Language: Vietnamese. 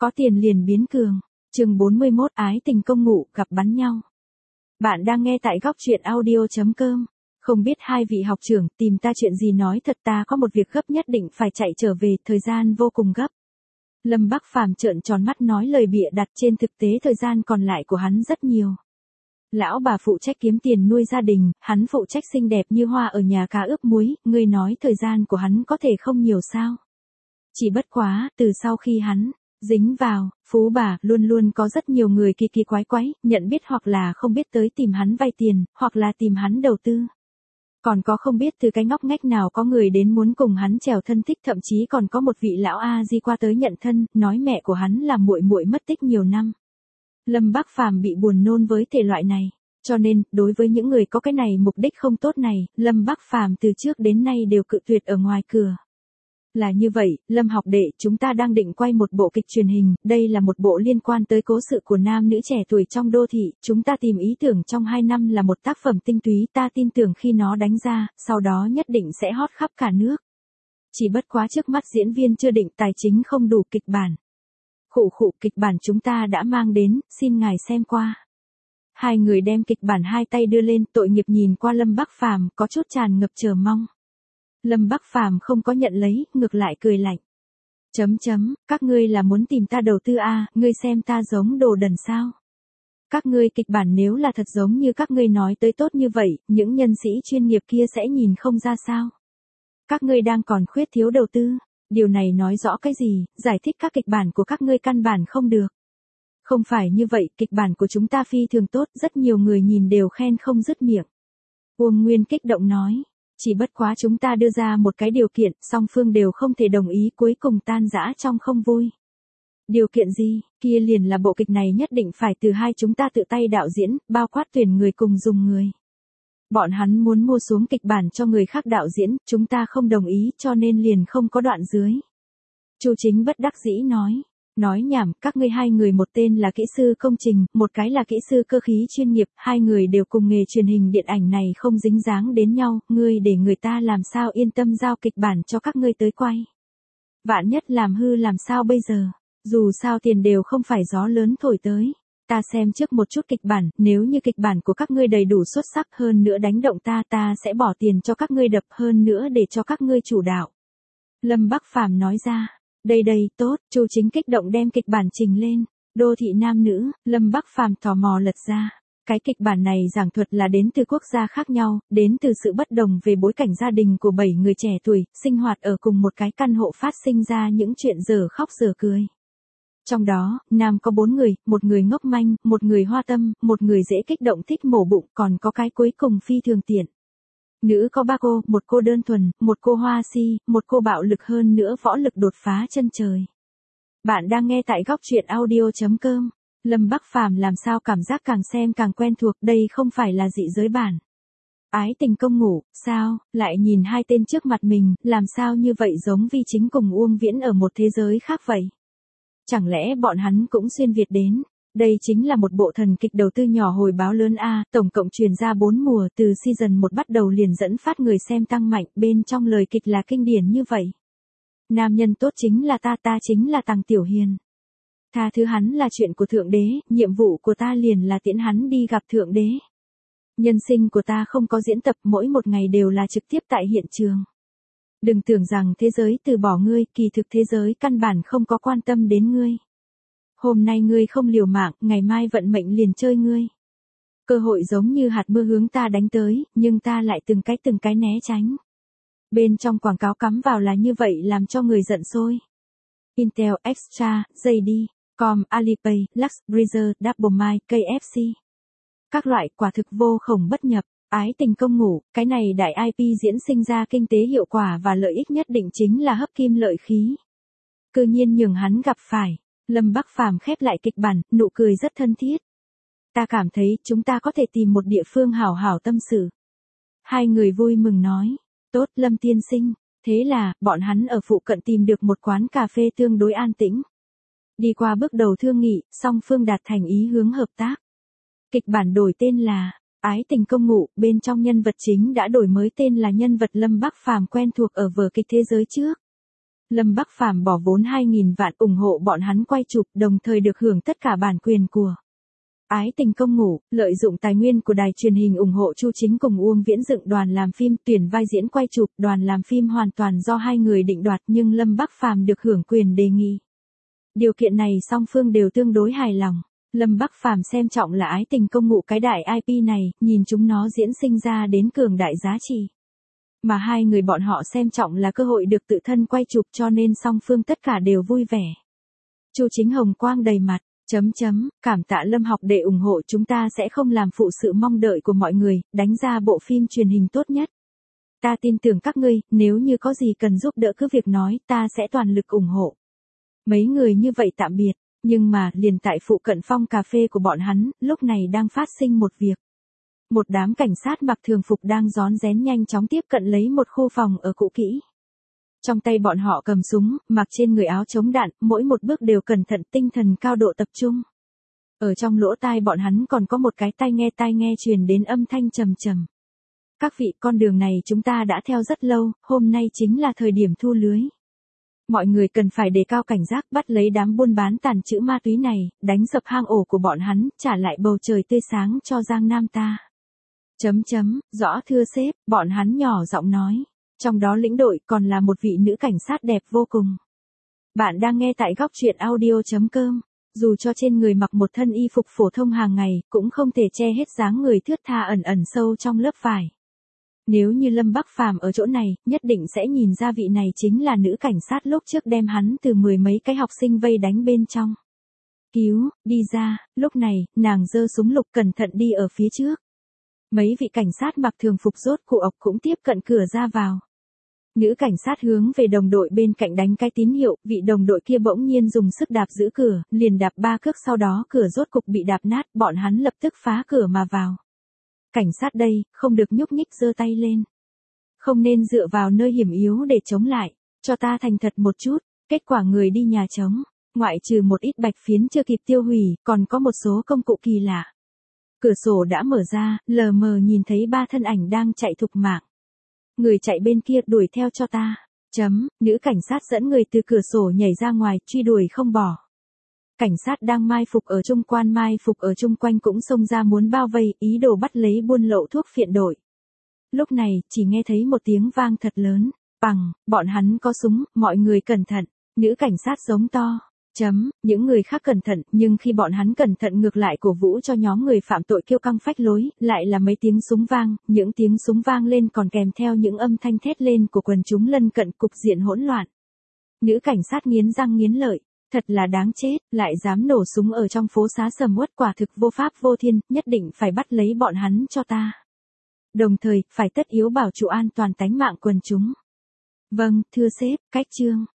Có tiền liền biến cường. Chương 41 ái tình công ngụ gặp bắn nhau. Bạn đang nghe tại góc truyện audio.com. Không biết hai vị học trưởng tìm ta chuyện gì, nói thật ta có một việc gấp nhất định phải chạy trở về, thời gian vô cùng gấp. Lâm Bắc Phàm trợn tròn mắt nói lời bịa đặt, trên thực tế thời gian còn lại của hắn rất nhiều. Lão bà phụ trách kiếm tiền nuôi gia đình, hắn phụ trách xinh đẹp như hoa ở nhà cá ướp muối, ngươi nói thời gian của hắn có thể không nhiều sao? Chỉ bất quá, từ sau khi hắn dính vào phú bà, luôn luôn có rất nhiều người kỳ kỳ quái quái, nhận biết hoặc là không biết tới tìm hắn vay tiền, hoặc là tìm hắn đầu tư. Còn có không biết từ cái ngóc ngách nào có người đến muốn cùng hắn trèo thân thích, thậm chí còn có một vị lão a di qua tới nhận thân, nói mẹ của hắn là muội muội mất tích nhiều năm. Lâm Bắc Phàm bị buồn nôn với thể loại này, cho nên, đối với những người có cái này mục đích không tốt này, Lâm Bắc Phàm từ trước đến nay đều cự tuyệt ở ngoài cửa. Là như vậy, Lâm học đệ, chúng ta đang định quay một bộ kịch truyền hình, đây là một bộ liên quan tới cố sự của nam nữ trẻ tuổi trong đô thị, chúng ta tìm ý tưởng trong 2 năm là một tác phẩm tinh túy, ta tin tưởng khi nó đánh ra, sau đó nhất định sẽ hot khắp cả nước. Chỉ bất quá trước mắt diễn viên chưa định, tài chính không đủ, kịch bản. Kịch bản chúng ta đã mang đến, xin ngài xem qua. Hai người đem kịch bản hai tay đưa lên, tội nghiệp nhìn qua Lâm Bắc Phàm, có chút tràn ngập chờ mong. Lâm Bắc Phàm không có nhận lấy, ngược lại cười lạnh. Các ngươi là muốn tìm ta đầu tư à, ngươi xem ta giống đồ đần sao? Các ngươi kịch bản nếu là thật giống như các ngươi nói tới tốt như vậy, những nhân sĩ chuyên nghiệp kia sẽ nhìn không ra sao? Các ngươi đang còn khuyết thiếu đầu tư, điều này nói rõ cái gì? Giải thích các kịch bản của các ngươi căn bản không được. Không phải như vậy, kịch bản của chúng ta phi thường tốt, rất nhiều người nhìn đều khen không dứt miệng. Uông Nguyên kích động nói. Chỉ bất quá chúng ta đưa ra một cái điều kiện, song phương đều không thể đồng ý, cuối cùng tan rã trong không vui. Điều kiện gì? Kia liền là bộ kịch này nhất định phải từ hai chúng ta tự tay đạo diễn, bao quát tuyển người cùng dùng người. Bọn hắn muốn mua xuống kịch bản cho người khác đạo diễn, chúng ta không đồng ý, cho nên liền không có đoạn dưới. Chu Chính bất đắc dĩ nói. Nói nhảm, các ngươi hai người, một tên là kỹ sư công trình, một cái là kỹ sư cơ khí chuyên nghiệp, hai người đều cùng nghề truyền hình điện ảnh này không dính dáng đến nhau, ngươi để người ta làm sao yên tâm giao kịch bản cho các ngươi tới quay. Vạn nhất làm hư làm sao bây giờ, dù sao tiền đều không phải gió lớn thổi tới. Ta xem trước một chút kịch bản, nếu như kịch bản của các ngươi đầy đủ xuất sắc, hơn nữa đánh động ta sẽ bỏ tiền cho các ngươi đập, hơn nữa để cho các ngươi chủ đạo. Lâm Bắc Phàm nói ra. Đây, tốt, Chu Chính kích động đem kịch bản trình lên. Đô thị nam nữ, Lâm Bắc Phàm tò mò lật ra. Cái kịch bản này giảng thuật là đến từ quốc gia khác nhau, đến từ sự bất đồng về bối cảnh gia đình của 7 người trẻ tuổi, sinh hoạt ở cùng một cái căn hộ, phát sinh ra những chuyện dở khóc dở cười. Trong đó, nam có 4 người, một người ngốc manh, một người hoa tâm, một người dễ kích động thích mổ bụng, còn có cái cuối cùng phi thường tiện. Nữ có 3 cô, một cô đơn thuần, một cô hoa si, một cô bạo lực, hơn nữa võ lực đột phá chân trời. Bạn đang nghe tại góc truyện audio.com. Lâm Bắc Phàm làm sao cảm giác càng xem càng quen thuộc, đây không phải là dị giới bản. Ái tình công ngủ, sao, lại nhìn hai tên trước mặt mình, làm sao như vậy giống Vi Chính cùng Uông Viễn ở một thế giới khác vậy? Chẳng lẽ bọn hắn cũng xuyên Việt đến? Đây chính là một bộ thần kịch đầu tư nhỏ hồi báo lớn A, tổng cộng truyền ra 4 mùa, từ season 1 bắt đầu liền dẫn phát người xem tăng mạnh, bên trong lời kịch là kinh điển như vậy. Nam nhân tốt chính là ta chính là Tằng Tiểu Hiền. Tha thứ hắn là chuyện của Thượng Đế, nhiệm vụ của ta liền là tiễn hắn đi gặp Thượng Đế. Nhân sinh của ta không có diễn tập, mỗi một ngày đều là trực tiếp tại hiện trường. Đừng tưởng rằng thế giới từ bỏ ngươi, kỳ thực thế giới căn bản không có quan tâm đến ngươi. Hôm nay ngươi không liều mạng, ngày mai vận mệnh liền chơi ngươi. Cơ hội giống như hạt mưa hướng ta đánh tới, nhưng ta lại từng cái né tránh. Bên trong quảng cáo cắm vào là như vậy, làm cho người giận sôi. Intel Extra, JD, Com, Alipay, Lux, Breezer, Doublemile, KFC. Các loại quả thực vô khổng bất nhập. Ái tình công ngủ, cái này đại IP diễn sinh ra kinh tế hiệu quả và lợi ích nhất định chính là hấp kim lợi khí. Cư nhiên nhường hắn gặp phải. Lâm Bắc Phàm khép lại kịch bản, nụ cười rất thân thiết. Ta cảm thấy chúng ta có thể tìm một địa phương hảo hảo tâm sự. Hai người vui mừng nói. Tốt Lâm tiên sinh. Thế là, bọn hắn ở phụ cận tìm được một quán cà phê tương đối an tĩnh. Đi qua bước đầu thương nghị, song phương đạt thành ý hướng hợp tác. Kịch bản đổi tên là Ái tình công ngụ, bên trong nhân vật chính đã đổi mới tên là nhân vật Lâm Bắc Phàm quen thuộc ở vở kịch thế giới trước. Lâm Bắc Phàm bỏ vốn 2.000 vạn ủng hộ bọn hắn quay chụp, đồng thời được hưởng tất cả bản quyền của Ái Tình Công Ngủ, lợi dụng tài nguyên của đài truyền hình ủng hộ Chu Chính cùng Uông Viễn dựng đoàn làm phim, tuyển vai diễn quay chụp, đoàn làm phim hoàn toàn do hai người định đoạt nhưng Lâm Bắc Phàm được hưởng quyền đề nghị. Điều kiện này song phương đều tương đối hài lòng. Lâm Bắc Phàm xem trọng là Ái Tình Công Ngủ cái đại IP này, nhìn chúng nó diễn sinh ra đến cường đại giá trị. Mà hai người bọn họ xem trọng là cơ hội được tự thân quay chụp cho nên song phương tất cả đều vui vẻ. Chu Chính hồng quang đầy mặt. Cảm tạ Lâm học đệ ủng hộ, chúng ta sẽ không làm phụ sự mong đợi của mọi người, đánh ra bộ phim truyền hình tốt nhất. Ta tin tưởng các ngươi, nếu như có gì cần giúp đỡ cứ việc nói, ta sẽ toàn lực ủng hộ. Mấy người như vậy tạm biệt, nhưng mà liền tại phụ cận Phong Cà Phê của bọn hắn, lúc này đang phát sinh một việc. Một đám cảnh sát mặc thường phục đang rón rén nhanh chóng tiếp cận lấy một khu phòng ở cũ kỹ. Trong tay bọn họ cầm súng, mặc trên người áo chống đạn, mỗi một bước đều cẩn thận, tinh thần cao độ tập trung. Ở trong lỗ tai bọn hắn còn có một cái tai nghe truyền đến âm thanh trầm trầm. Các vị, con đường này chúng ta đã theo rất lâu, hôm nay chính là thời điểm thu lưới. Mọi người cần phải đề cao cảnh giác, bắt lấy đám buôn bán tàn trữ ma túy này, đánh sập hang ổ của bọn hắn, trả lại bầu trời tươi sáng cho Giang Nam ta. Rõ thưa sếp, bọn hắn nhỏ giọng nói. Trong đó lĩnh đội còn là một vị nữ cảnh sát đẹp vô cùng. Bạn đang nghe tại góc truyện audio.com. Dù cho trên người mặc một thân y phục phổ thông hàng ngày, cũng không thể che hết dáng người thướt tha ẩn ẩn sâu trong lớp vải. Nếu như Lâm Bắc Phàm ở chỗ này, nhất định sẽ nhìn ra vị này chính là nữ cảnh sát lúc trước đem hắn từ mười mấy cái học sinh vây đánh bên trong. Cứu, đi ra, lúc này, nàng giơ súng lục cẩn thận đi ở phía trước. Mấy vị cảnh sát mặc thường phục rốt cụ ộc cũng tiếp cận cửa ra vào. Nữ cảnh sát hướng về đồng đội bên cạnh đánh cái tín hiệu, vị đồng đội kia bỗng nhiên dùng sức đạp giữ cửa, liền đạp 3 cước sau đó cửa rốt cục bị đạp nát, bọn hắn lập tức phá cửa mà vào. Cảnh sát đây, không được nhúc nhích giơ tay lên. Không nên dựa vào nơi hiểm yếu để chống lại, cho ta thành thật một chút, kết quả người đi nhà trống, ngoại trừ một ít bạch phiến chưa kịp tiêu hủy, còn có một số công cụ kỳ lạ. Cửa sổ đã mở ra, lờ mờ nhìn thấy 3 thân ảnh đang chạy thục mạng. Người chạy bên kia, đuổi theo cho ta. Nữ cảnh sát dẫn người từ cửa sổ nhảy ra ngoài, truy đuổi không bỏ. Cảnh sát đang mai phục ở chung quanh cũng xông ra muốn bao vây, ý đồ bắt lấy buôn lậu thuốc phiện đội. Lúc này, chỉ nghe thấy một tiếng vang thật lớn. Bằng, bọn hắn có súng, mọi người cẩn thận. Nữ cảnh sát giống to. Những người khác cẩn thận, nhưng khi bọn hắn cẩn thận ngược lại cổ vũ cho nhóm người phạm tội kiêu căng phách lối, lại là mấy tiếng súng vang, những tiếng súng vang lên còn kèm theo những âm thanh thét lên của quần chúng lân cận, cục diện hỗn loạn. Nữ cảnh sát nghiến răng nghiến lợi, thật là đáng chết, lại dám nổ súng ở trong phố xá sầm uất, quả thực vô pháp vô thiên, nhất định phải bắt lấy bọn hắn cho ta. Đồng thời, phải tất yếu bảo trụ an toàn tánh mạng quần chúng. Vâng, thưa sếp, cách chương.